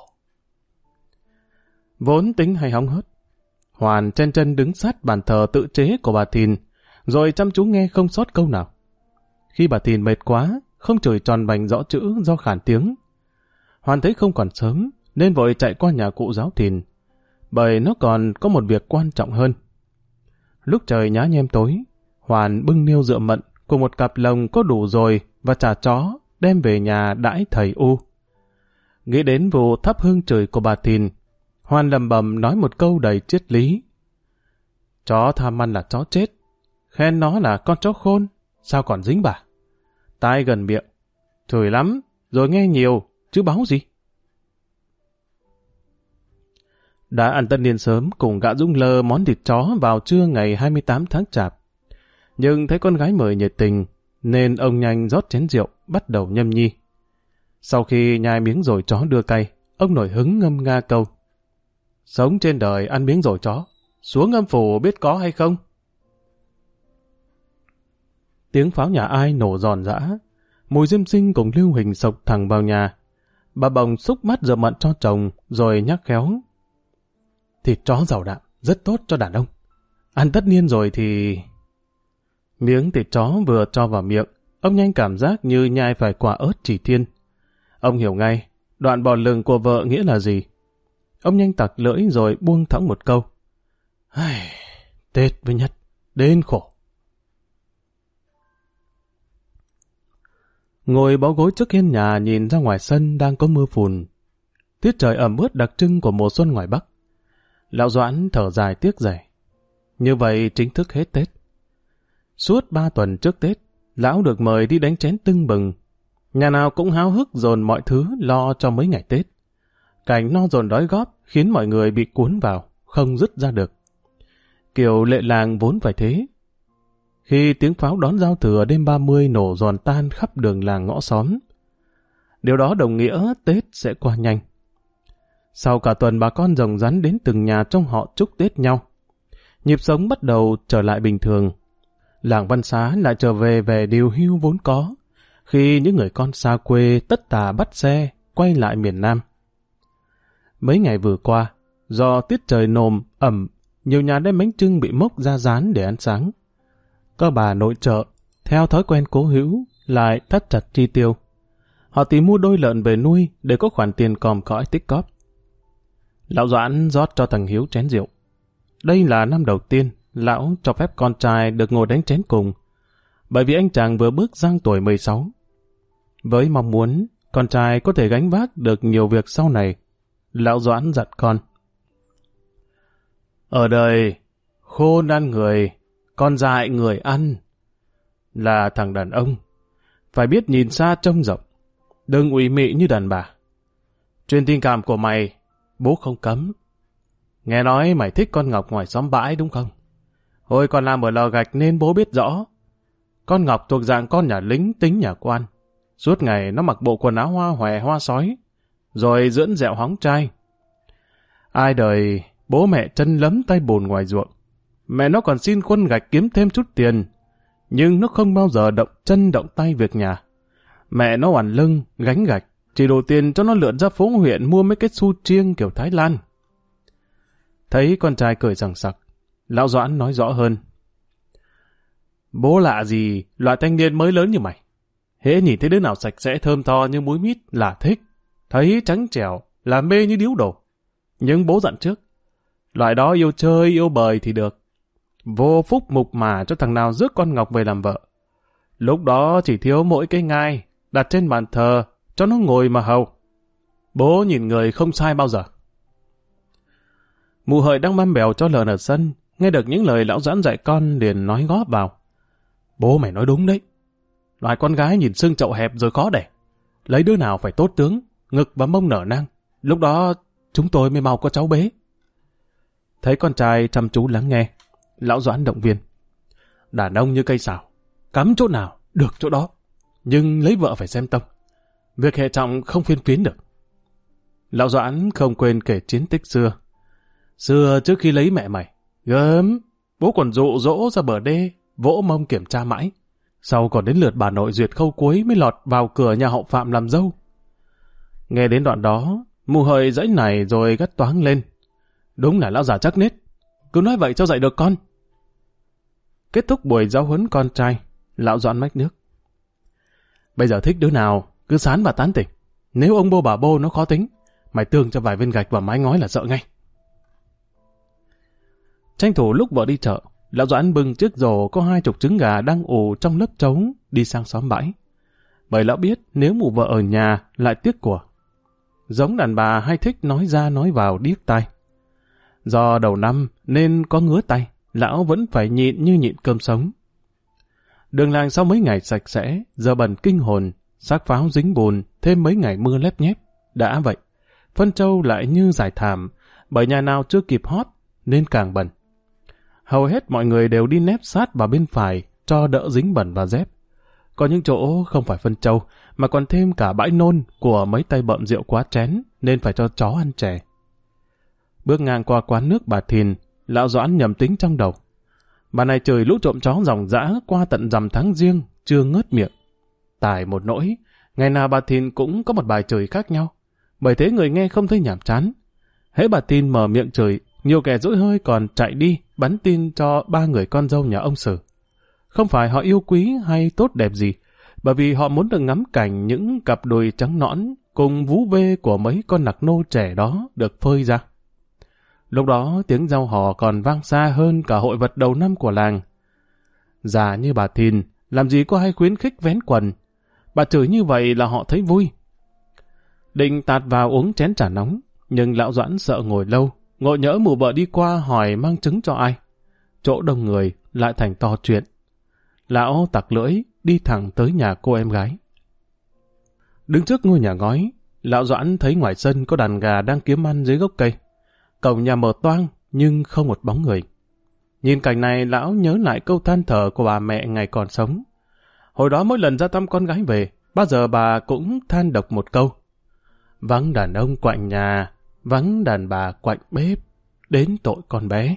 Vốn tính hay hóng hớt, Hoàn chen chân đứng sát bàn thờ tự chế của bà Thìn, rồi chăm chú nghe không sót câu nào. Khi bà Thìn mệt quá, không chửi tròn bành rõ chữ do khản tiếng, Hoàn thấy không còn sớm, nên vội chạy qua nhà cụ giáo Thìn, bởi nó còn có một việc quan trọng hơn. Lúc trời nhá nhem tối, Hoàn bưng niêu rượu mận cùng một cặp lồng có đủ rồi và chả chó đem về nhà đãi thầy U. Nghĩ đến vụ thắp hương trời của bà Thìn, Hoàn lầm bầm nói một câu đầy triết lý. Chó tham ăn là chó chết, khen nó là con chó khôn, sao còn dính bà? Tai gần miệng, chửi lắm, rồi nghe nhiều, chứ báo gì? Đã ăn tân niên sớm cùng gã Dũng lơ món thịt chó vào trưa ngày 28 tháng Chạp. Nhưng thấy con gái mời nhiệt tình, nên ông nhanh rót chén rượu, bắt đầu nhâm nhi. Sau khi nhai miếng rồi chó đưa cay, ông nổi hứng ngâm nga câu. Sống trên đời ăn miếng rồi chó, xuống âm phủ biết có hay không? Tiếng pháo nhà ai nổ giòn giã, mùi diêm sinh cùng Lưu Huỳnh sộc thẳng vào nhà. Bà Bồng xúc mắt rượu mận cho chồng, rồi nhắc khéo. Thịt chó giàu đạm, rất tốt cho đàn ông. Ăn tất niên rồi thì... Miếng thịt chó vừa cho vào miệng, ông nhanh cảm giác như nhai phải quả ớt chỉ thiên. Ông hiểu ngay, đoạn bò lừng của vợ nghĩa là gì. Ông nhanh tặc lưỡi rồi buông thõng một câu. Tết với Nhất, đến khổ. Ngồi bó gối trước hiên nhà nhìn ra ngoài sân đang có mưa phùn. Tiết trời ẩm ướt đặc trưng của mùa xuân ngoài Bắc. Lão Doãn thở dài tiếc rẻ. Như vậy chính thức hết Tết. Suốt 3 tuần trước Tết, lão được mời đi đánh chén tưng bừng. Nhà nào cũng háo hức dồn mọi thứ lo cho mấy ngày Tết. Cảnh no dồn đói góp khiến mọi người bị cuốn vào, không dứt ra được. Kiểu lệ làng vốn phải thế. Khi tiếng pháo đón giao thừa đêm 30 nổ giòn tan khắp đường làng ngõ xóm, điều đó đồng nghĩa Tết sẽ qua nhanh. Sau cả tuần bà con rồng rắn đến từng nhà trong họ chúc Tết nhau. Nhịp sống bắt đầu trở lại bình thường. Làng Văn Xá lại trở về điều hưu vốn có, khi những người con xa quê tất tả bắt xe quay lại miền Nam. Mấy ngày vừa qua, do tiết trời nồm, ẩm, nhiều nhà đem bánh chưng bị mốc ra rán để ăn sáng. Có bà nội trợ, theo thói quen cố hữu, lại thắt chặt chi tiêu. Họ tìm mua đôi lợn về nuôi để có khoản tiền còm cõi tích cóp. Lão Doãn rót cho thằng Hiếu chén rượu. Đây là năm đầu tiên lão cho phép con trai được ngồi đánh chén cùng, bởi vì anh chàng vừa bước sang tuổi 16. Với mong muốn con trai có thể gánh vác được nhiều việc sau này, lão Doãn dặn con. Ở đời, khôn ăn người, con dại người ăn. Là thằng đàn ông, phải biết nhìn xa trông rộng, đừng ủy mị như đàn bà. Chuyện tình cảm của mày, bố không cấm. Nghe nói mày thích con Ngọc ngoài xóm bãi đúng không? Hồi còn làm ở lò gạch nên bố biết rõ. Con Ngọc thuộc dạng con nhà lính tính nhà quan. Suốt ngày nó mặc bộ quần áo hoa hòe hoa sói, rồi dưỡng dẹo hóng trai. Ai đời bố mẹ chân lấm tay bùn ngoài ruộng. Mẹ nó còn xin khuân gạch kiếm thêm chút tiền, nhưng nó không bao giờ động chân động tay việc nhà. Mẹ nó oằn lưng, gánh gạch, chỉ đủ tiền cho nó lượn ra phố huyện mua mấy cái xu chiêng kiểu Thái Lan. Thấy con trai cười sằng sặc, lão Doãn nói rõ hơn. Bố lạ gì loại thanh niên mới lớn như mày. Hễ nhìn thấy đứa nào sạch sẽ thơm tho như múi mít là thích. thấy trắng trẻo, là mê như điếu đổ. Nhưng bố dặn trước, loại đó yêu chơi, yêu bời thì được. Vô phúc mục mà cho thằng nào rước con Ngọc về làm vợ. Lúc đó chỉ thiếu mỗi cái ngai, đặt trên bàn thờ, cho nó ngồi mà hầu. Bố nhìn người không sai bao giờ. Mụ Hợi đang băm bèo cho lợn ở sân, nghe được những lời lão Doãn dạy con liền nói góp vào. Bố mày nói đúng đấy. Loài con gái nhìn xương chậu hẹp rồi khó đẻ. Lấy đứa nào phải tốt tướng, ngực và mông nở nang. Lúc đó chúng tôi mới mau có cháu bế. Thấy con trai chăm chú lắng nghe, lão Doãn động viên. Đàn ông như cây sào, cắm chỗ nào, được chỗ đó. Nhưng lấy vợ phải xem tâm. Việc hệ trọng không phiên phiến được. Lão Doãn không quên kể chiến tích xưa. Xưa trước khi lấy mẹ mày, gớm, bố còn dụ dỗ ra bờ đê, vỗ mông kiểm tra mãi. Sau còn đến lượt bà nội duyệt khâu cuối mới lọt vào cửa nhà họ Phạm làm dâu. Nghe đến đoạn đó, Mụ Hợi dãy này rồi gắt toáng lên. Đúng là lão già chắc nết, cứ nói vậy cho dạy được con. Kết thúc buổi giáo huấn con trai, lão Doãn mách nước. Bây giờ thích đứa nào, cứ sán và tán tỉnh. Nếu ông bô bà bô nó khó tính, mày tương cho vài viên gạch và mái ngói là sợ ngay. Tranh thủ lúc vợ đi chợ, lão Doãn bưng chiếc rổ có 20 trứng gà đang ủ trong lớp trống đi sang xóm bãi. Bởi lão biết nếu mụ vợ ở nhà lại tiếc của. Giống đàn bà hay thích nói ra nói vào điếc tai. Do đầu năm nên có ngứa tay, lão vẫn phải nhịn như nhịn cơm sống. Đường làng sau mấy ngày sạch sẽ, giờ bẩn kinh hồn, xác pháo dính bùn, thêm mấy ngày mưa lép nhép. Đã vậy, phân trâu lại như giải thảm, bởi nhà nào chưa kịp hót nên càng bẩn. Hầu hết mọi người đều đi nép sát vào bên phải cho đỡ dính bẩn và dép. Có những chỗ không phải phân trâu mà còn thêm cả bãi nôn của mấy tay bợm rượu quá chén nên phải cho chó ăn chè. Bước ngang qua quán nước bà Thìn, lão Doãn nhầm tính trong đầu. Bà này chửi lũ trộm chó ròng rã qua tận rằm tháng Giêng chưa ngớt miệng. Tài một nỗi, ngày nào bà Thìn cũng có một bài chửi khác nhau, bởi thế người nghe không thấy nhàm chán. Hễ bà Thìn mở miệng chửi, nhiều kẻ dỗi hơi còn chạy đi bắn tin cho 3 người con dâu nhà ông Sử. Không phải họ yêu quý hay tốt đẹp gì, bởi vì họ muốn được ngắm cảnh những cặp đùi trắng nõn cùng vú vê của mấy con nặc nô trẻ đó được phơi ra. Lúc đó tiếng reo hò còn vang xa hơn cả hội vật đầu năm của làng. Già như bà Thìn, làm gì có hay khuyến khích vén quần. Bà chửi như vậy là họ thấy vui. Định tạt vào uống chén trà nóng, nhưng lão Doãn sợ ngồi lâu, ngộ nhỡ mụ vợ đi qua hỏi mang trứng cho ai. Chỗ đông người lại thành to chuyện. Lão tặc lưỡi đi thẳng tới nhà cô em gái. Đứng trước ngôi nhà ngói, lão Doãn thấy ngoài sân có đàn gà đang kiếm ăn dưới gốc cây. Cổng nhà mở toang nhưng không một bóng người. Nhìn cảnh này lão nhớ lại câu than thở của bà mẹ ngày còn sống. Hồi đó mỗi lần ra thăm con gái về, bao giờ bà cũng than độc một câu. Vắng đàn ông quạnh nhà, vắng đàn bà quạnh bếp, đến tội con bé.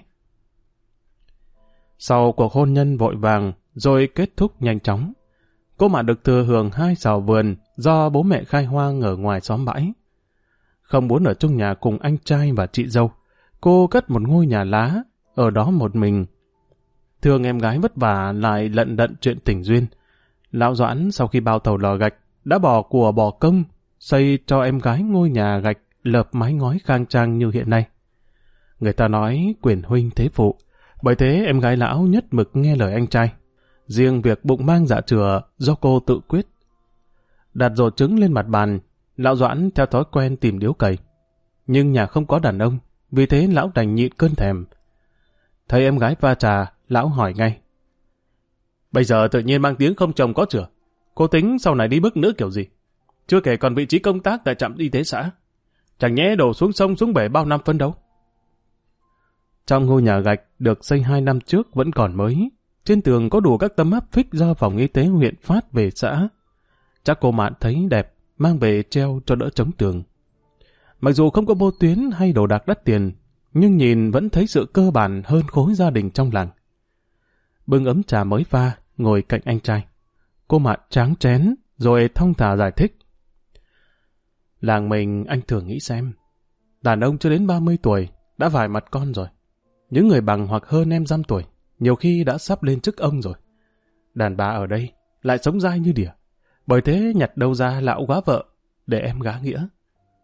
Sau cuộc hôn nhân vội vàng, rồi kết thúc nhanh chóng. Cô Mạ được thừa hưởng 2 sào vườn do bố mẹ khai hoang ở ngoài xóm bãi. Không muốn ở chung nhà cùng anh trai và chị dâu, cô cất một ngôi nhà lá, ở đó một mình. Thương em gái vất vả lại lận đận chuyện tình duyên. Lão Doãn sau khi bao tàu lò gạch, đã bỏ của bỏ công, xây cho em gái ngôi nhà gạch lợp mái ngói khang trang như hiện nay. Người ta nói quyền huynh thế phụ, bởi thế em gái lão nhất mực nghe lời anh trai. Riêng việc bụng mang dạ chửa do cô tự quyết. Đặt rổ trứng lên mặt bàn, lão Doãn theo thói quen tìm điếu cày. Nhưng nhà không có đàn ông, vì thế lão đành nhịn cơn thèm. Thấy em gái pha trà, lão hỏi ngay. Bây giờ tự nhiên mang tiếng không chồng có chửa. Cô tính sau này đi bước nữa kiểu gì? Chưa kể còn vị trí công tác tại trạm y tế xã. Chẳng nhẽ đổ xuống sông xuống bể bao năm phấn đấu. Trong ngôi nhà gạch được xây 2 năm trước vẫn còn mới. Trên tường có đủ các tấm áp phích do phòng y tế huyện phát về xã. Chắc cô Mạn thấy đẹp, mang về treo cho đỡ chống tường. Mặc dù không có bô tuyến hay đồ đạc đắt tiền, nhưng nhìn vẫn thấy sự cơ bản hơn khối gia đình trong làng. Bưng ấm trà mới pha, ngồi cạnh anh trai. Cô Mạn tráng chén, rồi thong thả giải thích. Làng mình anh thường nghĩ xem, đàn ông chưa đến 30 tuổi, đã vài mặt con rồi. Những người bằng hoặc hơn em dăm tuổi, nhiều khi đã sắp lên chức ông rồi. Đàn bà ở đây lại sống dai như đỉa, bởi thế nhặt đâu ra lão quá vợ để em gá nghĩa.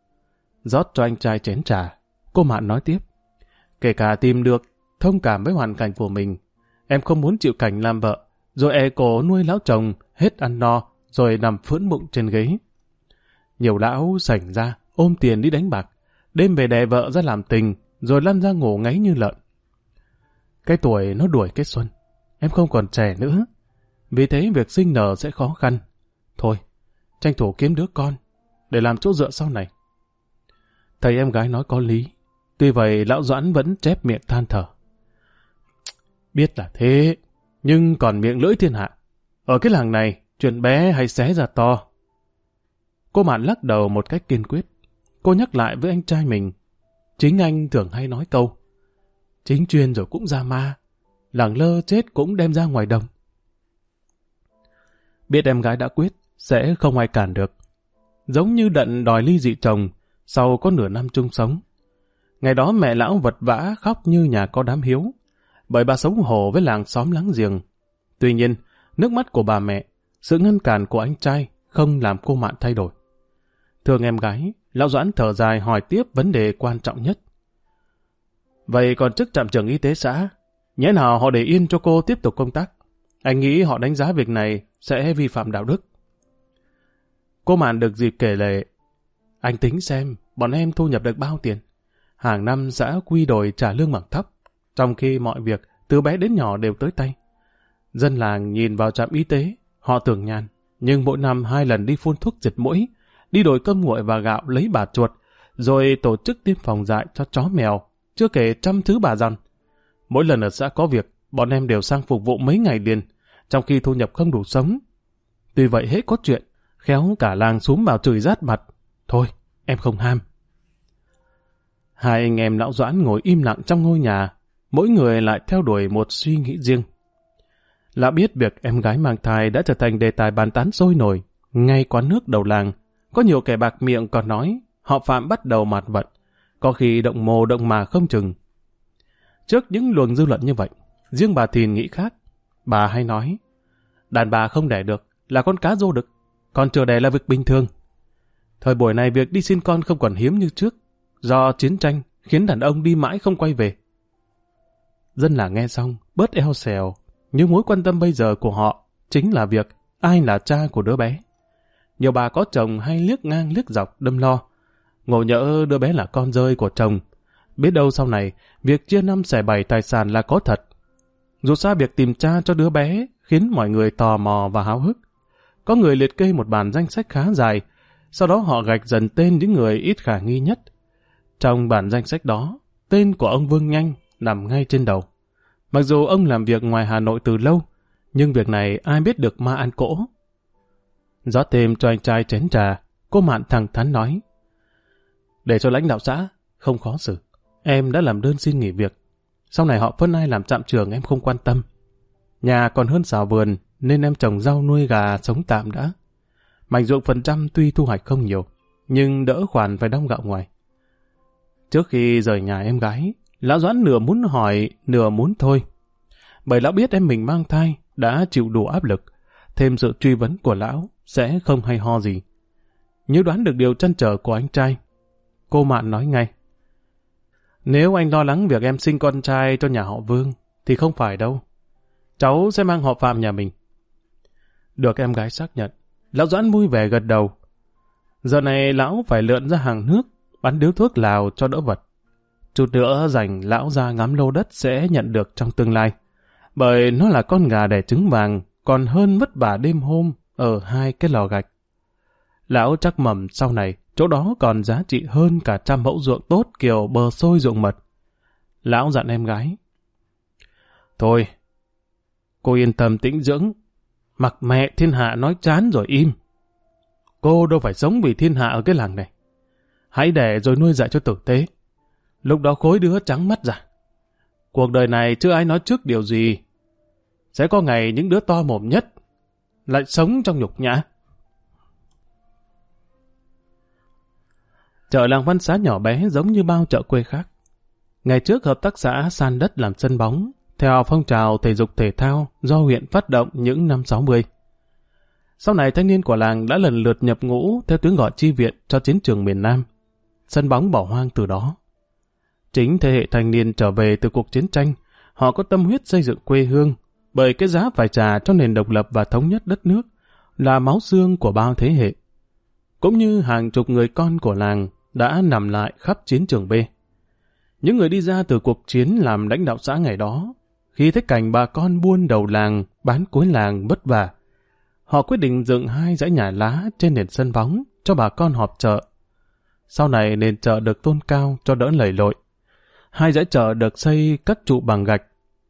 rót cho anh trai chén trà. Cô Mạn nói tiếp. Kể cả tìm được, thông cảm với hoàn cảnh của mình, em không muốn chịu cảnh làm vợ, rồi e cổ nuôi lão chồng, hết ăn no, rồi nằm phưỡn bụng trên ghế. Nhiều lão sảnh ra, ôm tiền đi đánh bạc, đêm về đè vợ ra làm tình, rồi lăn ra ngủ ngáy như lợn. Cái tuổi nó đuổi kết xuân, em không còn trẻ nữa, vì thế việc sinh nở sẽ khó khăn. Thôi, tranh thủ kiếm đứa con, để làm chỗ dựa sau này. Thầy em gái nói có lý, tuy vậy lão Doãn vẫn chép miệng than thở. Biết là thế, nhưng còn miệng lưỡi thiên hạ. Ở cái làng này, chuyện bé hay xé ra to. Cô Mạn lắc đầu một cách kiên quyết. Cô nhắc lại với anh trai mình. Chính anh thường hay nói câu, chính chuyên rồi cũng ra ma, làng lơ chết cũng đem ra ngoài đồng. Biết em gái đã quyết, sẽ không ai cản được. Giống như Đận đòi ly dị chồng, sau có nửa năm chung sống. Ngày đó mẹ lão vật vã khóc như nhà có đám hiếu, bởi bà sống hổ với làng xóm láng giềng. Tuy nhiên, nước mắt của bà mẹ, sự ngăn cản của anh trai không làm cô Mạn thay đổi. Thương em gái, lão Doãn thở dài hỏi tiếp vấn đề quan trọng nhất. Vậy còn chức trạm trưởng y tế xã, nhẽ nào họ để yên cho cô tiếp tục công tác? Anh nghĩ họ đánh giá việc này sẽ vi phạm đạo đức. Cô Mạn được dịp kể lể. Anh tính xem, bọn em thu nhập được bao tiền. Hàng năm xã quy đổi trả lương bằng thấp, trong khi mọi việc từ bé đến nhỏ đều tới tay. Dân làng nhìn vào trạm y tế, họ tưởng nhàn, nhưng mỗi năm 2 lần đi phun thuốc diệt muỗi, đi đổi cơm nguội và gạo lấy bà chuột, rồi tổ chức tiêm phòng dại cho chó mèo, chưa kể trăm thứ bà dằn. Mỗi lần ở xã có việc, bọn em đều sang phục vụ mấy ngày liền, trong khi thu nhập không đủ sống. Tuy vậy hết có chuyện, khéo cả làng xúm vào chửi rát mặt. Thôi, em không ham. Hai anh em lão Doãn ngồi im lặng trong ngôi nhà, mỗi người lại theo đuổi một suy nghĩ riêng. Lão biết việc em gái mang thai đã trở thành đề tài bàn tán sôi nổi. Ngay quán nước đầu làng, có nhiều kẻ bạc miệng còn nói họ Phạm bắt đầu mạt vận, có khi động mồ động mà không chừng. Trước những luồng dư luận như vậy, riêng bà Thìn nghĩ khác. Bà hay nói, đàn bà không đẻ được là con cá rô đực, còn chờ đẻ là việc bình thường. Thời buổi này việc đi xin con không còn hiếm như trước, do chiến tranh khiến đàn ông đi mãi không quay về. Dân làng nghe xong, bớt eo xèo, nhưng mối quan tâm bây giờ của họ chính là việc ai là cha của đứa bé. Nhiều bà có chồng hay liếc ngang liếc dọc đâm lo, ngộ nhỡ đứa bé là con rơi của chồng. Biết đâu sau này, việc chia 5 xẻ 7 tài sản là có thật. Dù sao việc tìm cha cho đứa bé khiến mọi người tò mò và háo hức. Có người liệt kê một bản danh sách khá dài, sau đó họ gạch dần tên những người ít khả nghi nhất. Trong bản danh sách đó, tên của ông Vương Nhanh nằm ngay trên đầu. Mặc dù ông làm việc ngoài Hà Nội từ lâu, nhưng việc này ai biết được ma ăn cỗ. Rót thêm cho anh trai chén trà, cô Mạn thẳng thắn nói. Để cho lãnh đạo xã, không khó xử. Em đã làm đơn xin nghỉ việc. Sau này họ phân ai làm trạm trưởng em không quan tâm. Nhà còn hơn xào vườn, nên em trồng rau nuôi gà sống tạm đã. Mảnh ruộng phần trăm tuy thu hoạch không nhiều, nhưng đỡ khoản phải đong gạo ngoài. Trước khi rời nhà em gái, lão Doãn nửa muốn hỏi, nửa muốn thôi. Bởi lão biết em mình mang thai, đã chịu đủ áp lực, thêm sự truy vấn của lão sẽ không hay ho gì. Như đoán được điều trăn trở của anh trai, cô Mạn nói ngay. Nếu anh lo lắng việc em sinh con trai cho nhà họ Vương, thì không phải đâu. Cháu sẽ mang họ Phạm nhà mình. Được em gái xác nhận, lão Doãn vui vẻ gật đầu. Giờ này lão phải lượn ra hàng nước, bắn điếu thuốc lào cho đỡ vật. Chút nữa rảnh lão ra ngắm lô đất sẽ nhận được trong tương lai. Bởi nó là con gà đẻ trứng vàng, còn hơn vất vả đêm hôm ở 2 cái lò gạch. Lão chắc mầm sau này, chỗ đó còn giá trị hơn cả 100 mẫu ruộng tốt kiểu bờ xôi ruộng mật. Lão dặn em gái. Thôi, cô yên tâm tĩnh dưỡng, mặc mẹ thiên hạ nói chán rồi im. Cô đâu phải sống vì thiên hạ ở cái làng này. Hãy đẻ rồi nuôi dạy cho tử tế. Lúc đó khối đứa trắng mắt ra. Cuộc đời này chưa ai nói trước điều gì. Sẽ có ngày những đứa to mồm nhất lại sống trong nhục nhã. Chợ làng Văn Xá nhỏ bé giống như bao chợ quê khác. Ngày trước hợp tác xã san đất làm sân bóng, theo phong trào thể dục thể thao do huyện phát động những năm 60. Sau này thanh niên của làng đã lần lượt nhập ngũ theo tiếng gọi chi viện cho chiến trường miền Nam. sân bóng bỏ hoang từ đó. Chính thế hệ thanh niên trở về từ cuộc chiến tranh, họ có tâm huyết xây dựng quê hương, bởi cái giá phải trả cho nền độc lập và thống nhất đất nước là máu xương của bao thế hệ. Cũng như hàng chục người con của làng đã nằm lại khắp chiến trường B. Những người đi ra từ cuộc chiến làm lãnh đạo xã ngày đó, khi thấy cảnh bà con buôn đầu làng, bán cuối làng vất vả, họ quyết định dựng 2 dãy nhà lá trên nền sân bóng cho bà con họp chợ. Sau này nền chợ được tôn cao cho đỡ lầy lội. 2 dãy chợ được xây các trụ bằng gạch.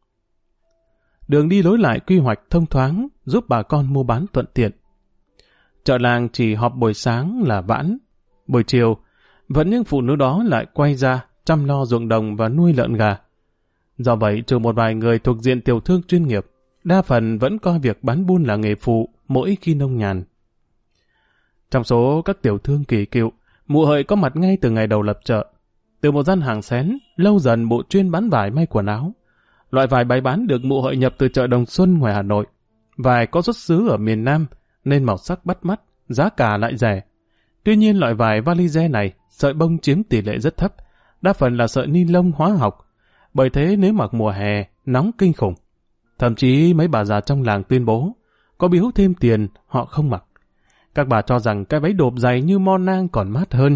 Đường đi lối lại quy hoạch thông thoáng, giúp bà con mua bán thuận tiện. Chợ làng chỉ họp buổi sáng là vãn, buổi chiều, vẫn những phụ nữ đó lại quay ra chăm lo ruộng đồng và nuôi lợn gà. Do vậy, trừ một vài người thuộc diện tiểu thương chuyên nghiệp, đa phần vẫn coi việc bán buôn là nghề phụ mỗi khi nông nhàn. Trong số các tiểu thương kỳ cựu, mụ Hợi có mặt ngay từ ngày đầu lập chợ. Từ một gian hàng xén, lâu dần mụ chuyên bán vải may quần áo. Loại vải bày bán được mụ Hợi nhập từ chợ Đồng Xuân ngoài Hà Nội. Vải có xuất xứ ở miền Nam, nên màu sắc bắt mắt, giá cả lại rẻ. Tuy nhiên loại vải valize này, sợi bông chiếm tỷ lệ rất thấp, đa phần là sợi ni lông hóa học. Bởi thế nếu mặc mùa hè, nóng kinh khủng. Thậm chí mấy bà già trong làng tuyên bố, có biếu thêm tiền, họ không mặc. Các bà cho rằng cái váy độp dày như mo nang còn mát hơn.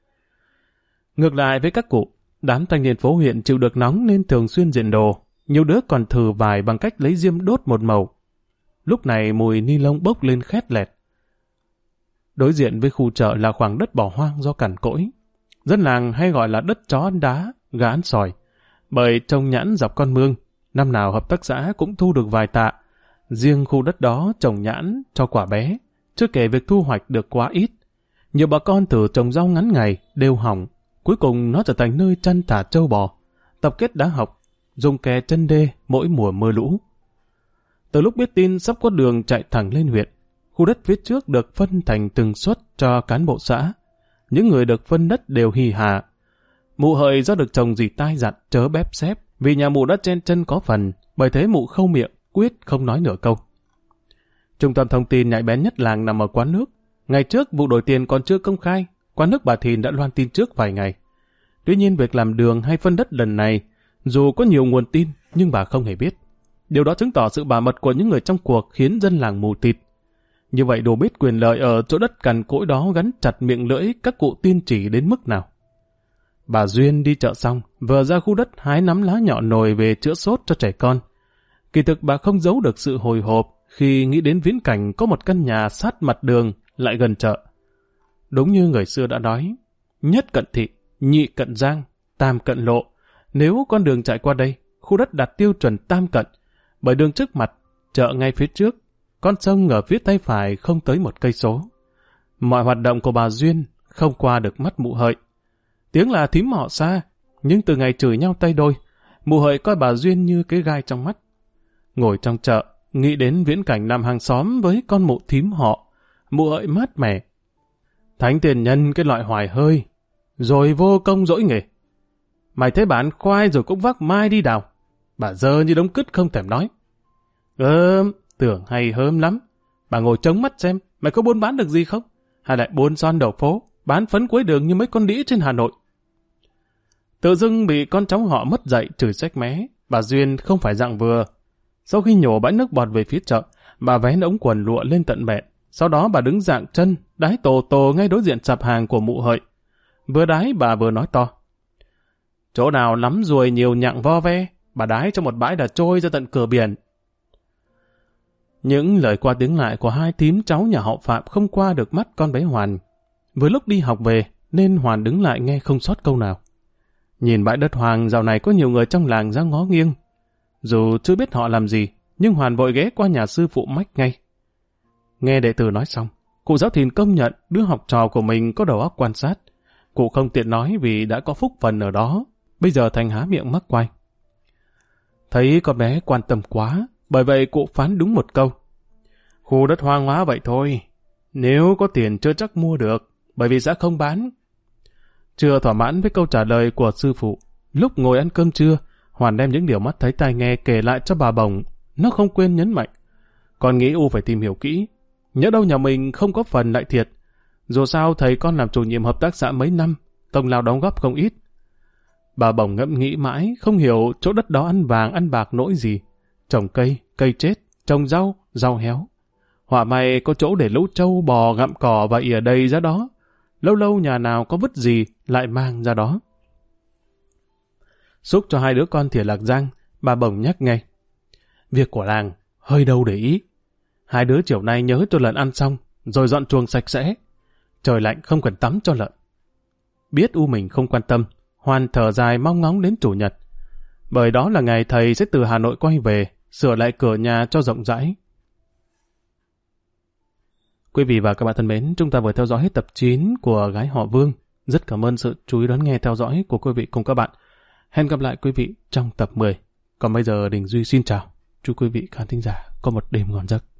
Ngược lại với các cụ, đám thanh niên phố huyện chịu được nóng nên thường xuyên diện đồ. Nhiều đứa còn thử vải bằng cách lấy diêm đốt một màu. Lúc này mùi ni lông bốc lên khét lẹt. Đối diện với khu chợ là khoảng đất bỏ hoang do cằn cỗi. Dân làng hay gọi là đất chó ăn đá, gà ăn sỏi. Bởi trồng nhãn dọc con mương, năm nào hợp tác xã cũng thu được vài tạ. Riêng khu đất đó trồng nhãn cho quả bé, chưa kể việc thu hoạch được quá ít. Nhiều bà con thử trồng rau ngắn ngày đều hỏng. Cuối cùng nó trở thành nơi chăn thả trâu bò, tập kết đá học, dùng kè chân đê mỗi mùa mưa lũ. Từ lúc biết tin sắp có đường chạy thẳng lên huyện, khu đất phía trước được phân thành từng suất cho cán bộ xã. Những người được phân đất đều hì hà. Mụ Hợi do được chồng dì tai dặn chớ bép xép, vì nhà mụ đã chen chân có phần, bởi thế mụ khâu miệng, quyết không nói nửa câu. Trung tâm thông tin nhạy bén nhất làng nằm ở quán nước. Ngày trước vụ đổi tiền còn chưa công khai, quán nước bà Thìn đã loan tin trước vài ngày. Tuy nhiên việc làm đường hay phân đất lần này, dù có nhiều nguồn tin, nhưng bà không hề biết. Điều đó chứng tỏ sự bảo mật của những người trong cuộc khiến dân làng mù tịt. Như vậy đồ biết quyền lợi ở chỗ đất cằn cỗi đó gắn chặt miệng lưỡi các cụ tiên chỉ đến mức nào. Bà Duyên đi chợ xong, vừa ra khu đất hái nắm lá nhọn nồi về chữa sốt cho trẻ con. Kỳ thực bà không giấu được sự hồi hộp khi nghĩ đến viễn cảnh có một căn nhà sát mặt đường lại gần chợ. Đúng như người xưa đã nói, nhất cận thị, nhị cận giang, tam cận lộ. Nếu con đường chạy qua đây, khu đất đạt tiêu chuẩn tam cận, bởi đường trước mặt, chợ ngay phía trước, con sông ở phía tay phải không tới 1 cây số. Mọi hoạt động của bà Duyên không qua được mắt mụ Hợi. Tiếng là thím họ xa, nhưng từ ngày chửi nhau tay đôi, mụ Hợi coi bà Duyên như cái gai trong mắt. Ngồi trong chợ, nghĩ đến viễn cảnh làm hàng xóm với con mụ thím họ, mụ Hợi mát mẻ. Thánh tiền nhân cái loại hoài hơi, rồi vô công dỗi nghề. Mày thấy bán khoai rồi cũng vác mai đi đào. Bà dơ như đống cứt không thèm nói. Tưởng hay hớm lắm. Bà ngồi trông mắt xem, mày có buôn bán được gì không? Hay lại buôn son đầu phố, bán phấn cuối đường như mấy con đĩ trên Hà Nội. Tự dưng bị con cháu họ mất dạy chửi xách mé, bà Duyên không phải dạng vừa. Sau khi nhổ bãi nước bọt về phía chợ, bà vén ống quần lụa lên tận bẹn. Sau đó bà đứng dạng chân, đái tổ ngay đối diện sạp hàng của mụ Hợi. Vừa đái bà vừa nói to. Chỗ nào lắm ruồi nhiều nhặng vo ve, bà đái cho một bãi đã trôi ra tận cửa biển. Những lời qua tiếng lại của hai thím cháu nhà họ Phạm không qua được mắt con bé Hoàn. Vừa lúc đi học về, nên Hoàn đứng lại nghe không sót câu nào. Nhìn bãi đất hoang dạo này có nhiều người trong làng ra ngó nghiêng. Dù chưa biết họ làm gì, nhưng Hoàn vội ghé qua nhà sư phụ Mách ngay. Nghe đệ tử nói xong, cụ giáo Thìn công nhận đứa học trò của mình có đầu óc quan sát. Cụ không tiện nói vì đã có phúc phần ở đó, bây giờ thành há miệng mắc quay. Thấy con bé quan tâm quá, bởi vậy cụ phán đúng một câu. Khu đất hoang hóa vậy thôi, nếu có tiền chưa chắc mua được, bởi vì sẽ không bán. Chưa thỏa mãn với câu trả lời của sư phụ, lúc ngồi ăn cơm trưa, Hoàn đem những điều mắt thấy tai nghe kể lại cho bà Bồng. Nó không quên nhấn mạnh. Con nghĩ U phải tìm hiểu kỹ, nhỡ đâu nhà mình không có phần lại thiệt. Dù sao thầy con làm chủ nhiệm hợp tác xã mấy năm, công lao đóng góp không ít. Bà Bồng ngẫm nghĩ mãi, không hiểu chỗ đất đó ăn vàng ăn bạc nỗi gì. Trồng cây, cây chết, trồng rau, rau héo. Họa may có chỗ để lũ trâu bò gặm cỏ và ỉa đầy ra đó. Lâu lâu nhà nào có vứt gì lại mang ra đó. Xúc cho hai đứa con thìa lạc rang, bà Bồng nhắc ngay. Việc của làng, hơi đâu để ý. Hai đứa chiều nay nhớ cho lợn ăn xong, rồi dọn chuồng sạch sẽ. Trời lạnh không cần tắm cho lợn. Biết U mình không quan tâm, Hoan thở dài mong ngóng đến Chủ nhật. Bởi đó là ngày thầy sẽ từ Hà Nội quay về, sửa lại cửa nhà cho rộng rãi. Quý vị và các bạn thân mến, chúng ta vừa theo dõi hết tập 9 của Gái họ Vương. Rất cảm ơn sự chú ý đón nghe theo dõi của quý vị cùng các bạn. Hẹn gặp lại quý vị trong tập 10. Còn bây giờ Đình Duy xin chào. Chúc quý vị khán thính giả có một đêm ngon giấc.